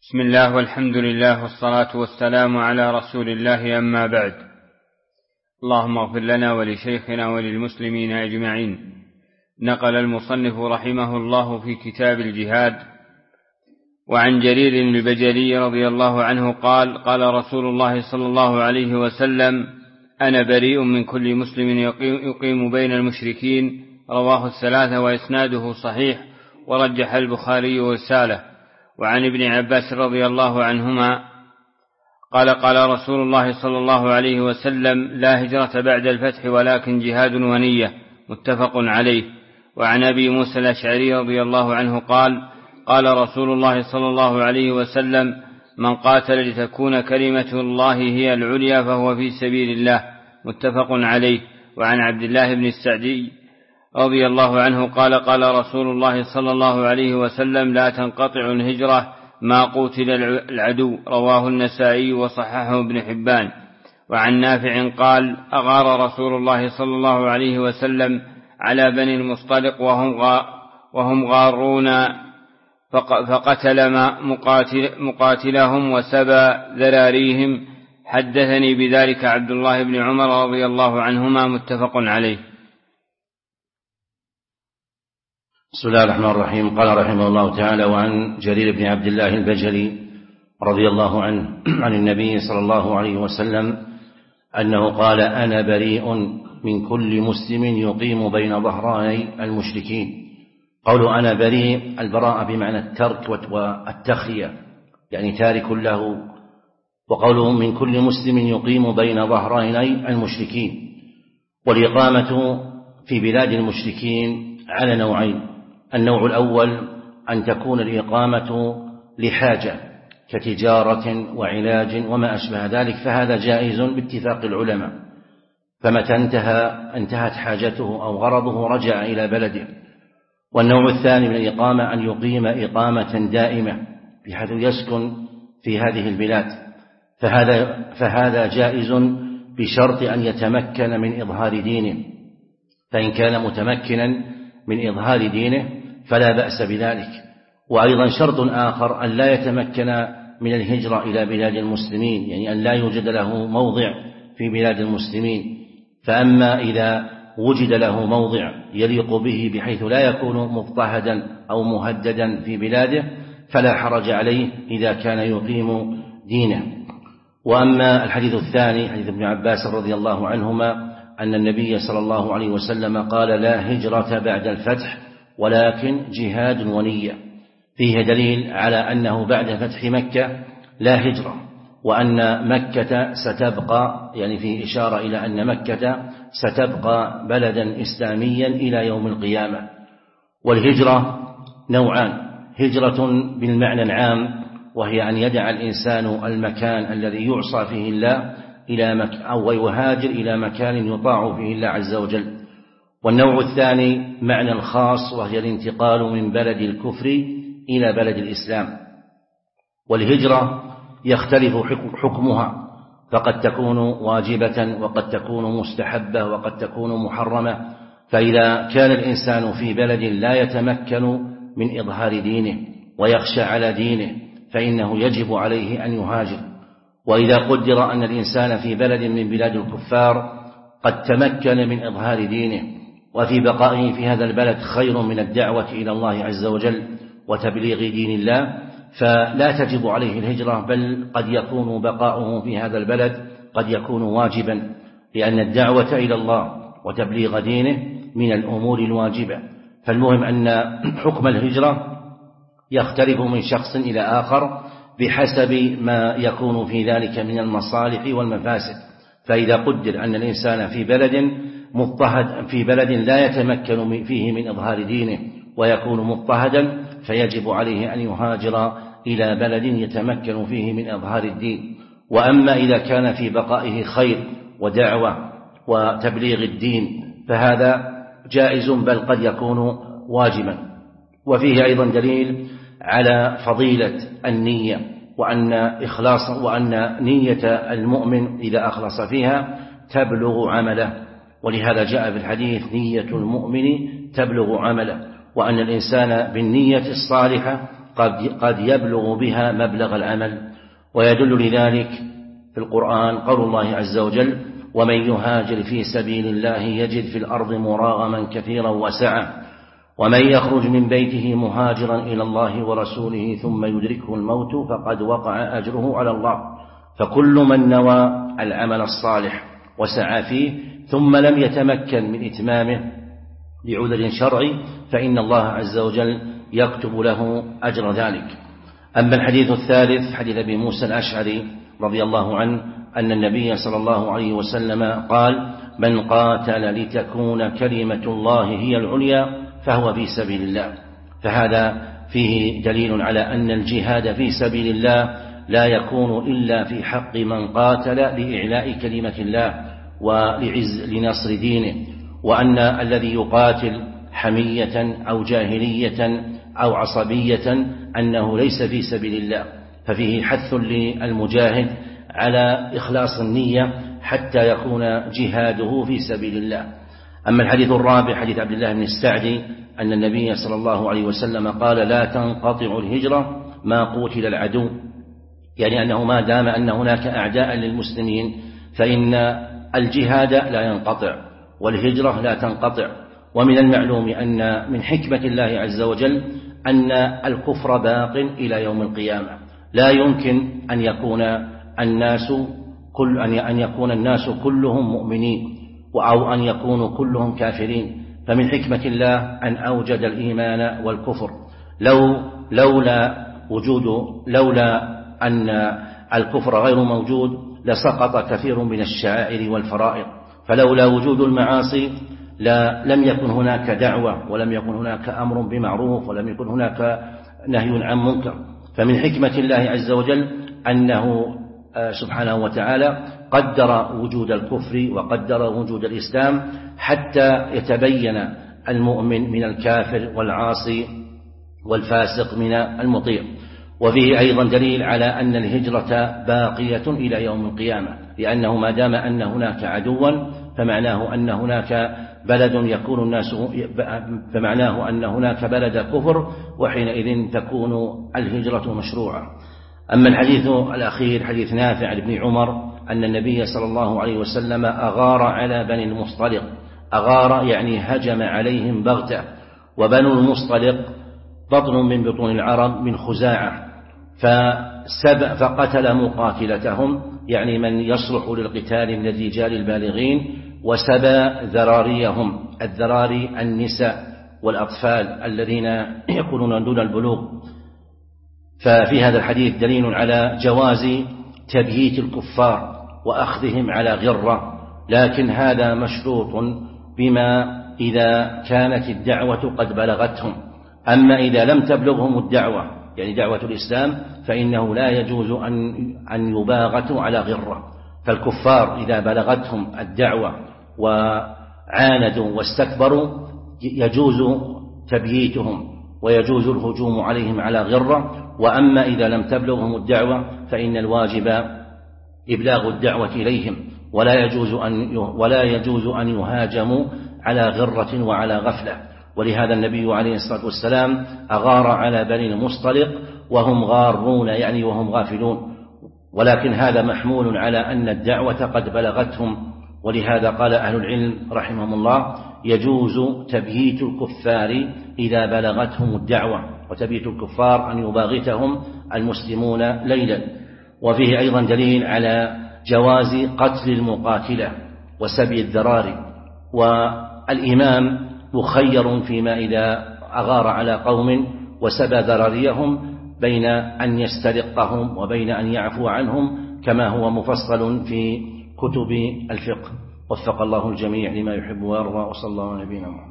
بسم الله والحمد لله والصلاة والسلام على رسول الله، أما بعد. اللهم اغفر لنا ولشيخنا وللمسلمين أجمعين. نقل المصنف رحمه الله في كتاب الجهاد وعن جرير البجلي رضي الله عنه قال: قال رسول الله صلى الله عليه وسلم: أنا بريء من كل مسلم يقيم بين المشركين. رواه الثلاثة وإسناده صحيح، ورجح البخاري ورساله. وعن ابن عباس رضي الله عنهما قال: قال رسول الله صلى الله عليه وسلم: لا هجرة بعد الفتح ولكن جهاد ونية. متفق عليه. وعن أبي موسى الأشعري رضي الله عنه قال: قال رسول الله صلى الله عليه وسلم: من قاتل لتكون كلمة الله هي العليا فهو في سبيل الله. متفق عليه. وعن عبد الله بن السعدي رضي الله عنه قال: قال رسول الله صلى الله عليه وسلم: لا تنقطع الهجرة ما قتل العدو. رواه النسائي وصححه ابن حبان. وعن نافع قال: أغار رسول الله صلى الله عليه وسلم على بني المصطلق وهم غارون، فقتل مقاتلهم وسبى ذراريهم. حدثني بذلك عبد الله بن عمر رضي الله عنهما. متفق عليه. بسم الله الرحمن الرحيم. قال رحمه الله تعالى: وعن جرير بن عبد الله البجلي رضي الله عنه عن النبي صلى الله عليه وسلم أنه قال: أنا بريء من كل مسلم يقيم بين ظهراني المشركين. قوله أنا بريء، البراءة بمعنى الترك والتخلية، يعني تارك له. وقوله من كل مسلم يقيم بين ظهراني المشركين. والإقامة في بلاد المشركين على نوعين: النوع الأول أن تكون الإقامة لحاجة كتجارة وعلاج وما أشبه ذلك، فهذا جائز باتفاق العلماء، فمتى انتهت حاجته أو غرضه رجع إلى بلده. والنوع الثاني من الإقامة أن يقيم إقامة دائمة بحيث يسكن في هذه البلاد، فهذا جائز بشرط أن يتمكن من إظهار دينه، فإن كان متمكنا من إظهار دينه فلا بأس بذلك. وأيضا شرط آخر أن لا يتمكن من الهجرة إلى بلاد المسلمين، يعني أن لا يوجد له موضع في بلاد المسلمين. فأما إذا وجد له موضع يليق به بحيث لا يكون مضطهدا أو مهددا في بلاده فلا حرج عليه إذا كان يقيم دينه. وأما الحديث الثاني حديث ابن عباس رضي الله عنهما أن النبي صلى الله عليه وسلم قال: لا هجرة بعد الفتح ولكن جهاد ونية، فيه دليل على أنه بعد فتح مكة لا هجرة، وأن مكة ستبقى، يعني فيه إشارة إلى أن مكة ستبقى بلدا إسلاميا إلى يوم القيامة. والهجرة نوعان: هجرة بالمعنى العام وهي أن يدع الإنسان المكان الذي يعصى فيه الله أو يهاجر إلى مكان يطاع فيه الله عز وجل. والنوع الثاني معنى الخاص وهي الانتقال من بلد الكفر إلى بلد الإسلام. والهجرة يختلف حكمها، فقد تكون واجبة وقد تكون مستحبة وقد تكون محرمة. فإذا كان الإنسان في بلد لا يتمكن من إظهار دينه ويخشى على دينه فإنه يجب عليه أن يهاجر. وإذا قدر أن الإنسان في بلد من بلاد الكفار قد تمكن من إظهار دينه وفي بقائه في هذا البلد خير من الدعوة إلى الله عز وجل وتبليغ دين الله، فلا تجب عليه الهجرة، بل قد يكون بقاؤه في هذا البلد قد يكون واجبا، لأن الدعوة إلى الله وتبليغ دينه من الأمور الواجبة. فالمهم أن حكم الهجرة يختلف من شخص إلى آخر بحسب ما يكون في ذلك من المصالح والمفاسد. فإذا قدر أن الإنسان في بلد مضطهد، في بلد لا يتمكن فيه من إظهار دينه ويكون مضطهدا، فيجب عليه أن يهاجر إلى بلد يتمكن فيه من إظهار الدين. وأما إذا كان في بقائه خير ودعوة وتبليغ الدين فهذا جائز بل قد يكون واجبا. وفيه أيضا دليل على فضيلة النية، وأن نية المؤمن إذا أخلص فيها تبلغ عمله، ولهذا جاء في الحديث: نية المؤمن تبلغ عمله، وأن الإنسان بالنية الصالحة قد يبلغ بها مبلغ العمل. ويدل لذلك في القرآن قول الله عز وجل: ومن يهاجر في سبيل الله يجد في الأرض مراغما كثيرا وسعة ومن يخرج من بيته مهاجرا إلى الله ورسوله ثم يدركه الموت فقد وقع أجره على الله. فكل من نوى العمل الصالح وسعى فيه ثم لم يتمكن من إتمامه لعذر شرعي فإن الله عز وجل يكتب له أجر ذلك. أما الحديث الثالث حديث أبي موسى الأشعري رضي الله عنه أن النبي صلى الله عليه وسلم قال: من قاتل لتكون كلمة الله هي العليا فهو في سبيل الله. فهذا فيه دليل على أن الجهاد في سبيل الله لا يكون إلا في حق من قاتل لإعلاء كلمة الله ولنصر دينه، وأن الذي يقاتل حمية أو جاهلية أو عصبية أنه ليس في سبيل الله. ففيه حث للمجاهد على إخلاص النية حتى يكون جهاده في سبيل الله. أما الحديث الرابع حديث عبد الله بن السعدي أن النبي صلى الله عليه وسلم قال: لا تنقطع الهجرة ما قتل العدو، يعني أنه ما دام أن هناك أعداء للمسلمين فإن الجهاد لا ينقطع والهجرة لا تنقطع. ومن المعلوم أن من حكمة الله عز وجل أن الكفر باق إلى يوم القيامة، لا يمكن أن يكون الناس كلهم مؤمنين أو أن يكونوا كلهم كافرين. فمن حكمة الله أن أوجد الإيمان والكفر. لولا أن الكفر غير موجود لسقط كثير من الشعائر والفرائض، فلولا وجود المعاصي لم يكن هناك دعوة ولم يكن هناك أمر بمعروف ولم يكن هناك نهي عن منكر. فمن حكمة الله عز وجل أنه سبحانه وتعالى قدر وجود الكفر وقدر وجود الإسلام حتى يتبين المؤمن من الكافر والعاصي والفاسق من المطيع. وفيه أيضا دليل على أن الهجرة باقية إلى يوم القيامة، لأنه ما دام أن هناك عدوا فمعناه أن هناك بلد كفر، وحينئذ تكون الهجرة مشروعة. أما الحديث الأخير حديث نافع بن عمر أن النبي صلى الله عليه وسلم أغار على بني المصطلق. أغار يعني هجم عليهم بغتة، وبنو المصطلق بطن من بطون العرب من خزاعة، فقتل مقاتلتهم يعني من يصلح للقتال من الرجال البالغين، وسبى ذراريهم. الذراري النساء والأطفال الذين يكونون دون البلوغ. ففي هذا الحديث دليل على جواز تبييت الكفار وأخذهم على غرة، لكن هذا مشروط بما إذا كانت الدعوة قد بلغتهم. أما إذا لم تبلغهم الدعوة يعني دعوة الإسلام فإنه لا يجوز أن يباغتوا على غرة. فالكفار إذا بلغتهم الدعوة وعاندوا واستكبروا يجوز تبييتهم ويجوز الهجوم عليهم على غرة. وأما إذا لم تبلغهم الدعوة فإن الواجب إبلاغ الدعوة إليهم، ولا يجوز أن يهاجموا على غرة وعلى غفلة. ولهذا النبي عليه الصلاة والسلام أغار على بني المصطلق وهم غارون يعني وهم غافلون، ولكن هذا محمول على أن الدعوة قد بلغتهم. ولهذا قال أهل العلم رحمهم الله: يجوز تبييت الكفار إذا بلغتهم الدعوة، وتبييت الكفار أن يباغتهم المسلمون ليلا. وفيه أيضا دليل على جواز قتل المقاتلة وسبي الذراري. والإمام مخير فيما إذا أغار على قوم وسبى ذراريهم بين أن يسترقهم وبين أن يعفو عنهم، كما هو مفصل في كتب الفقه. وفق الله الجميع لما يحب ويرضى، وصلى الله على نبينا محمد.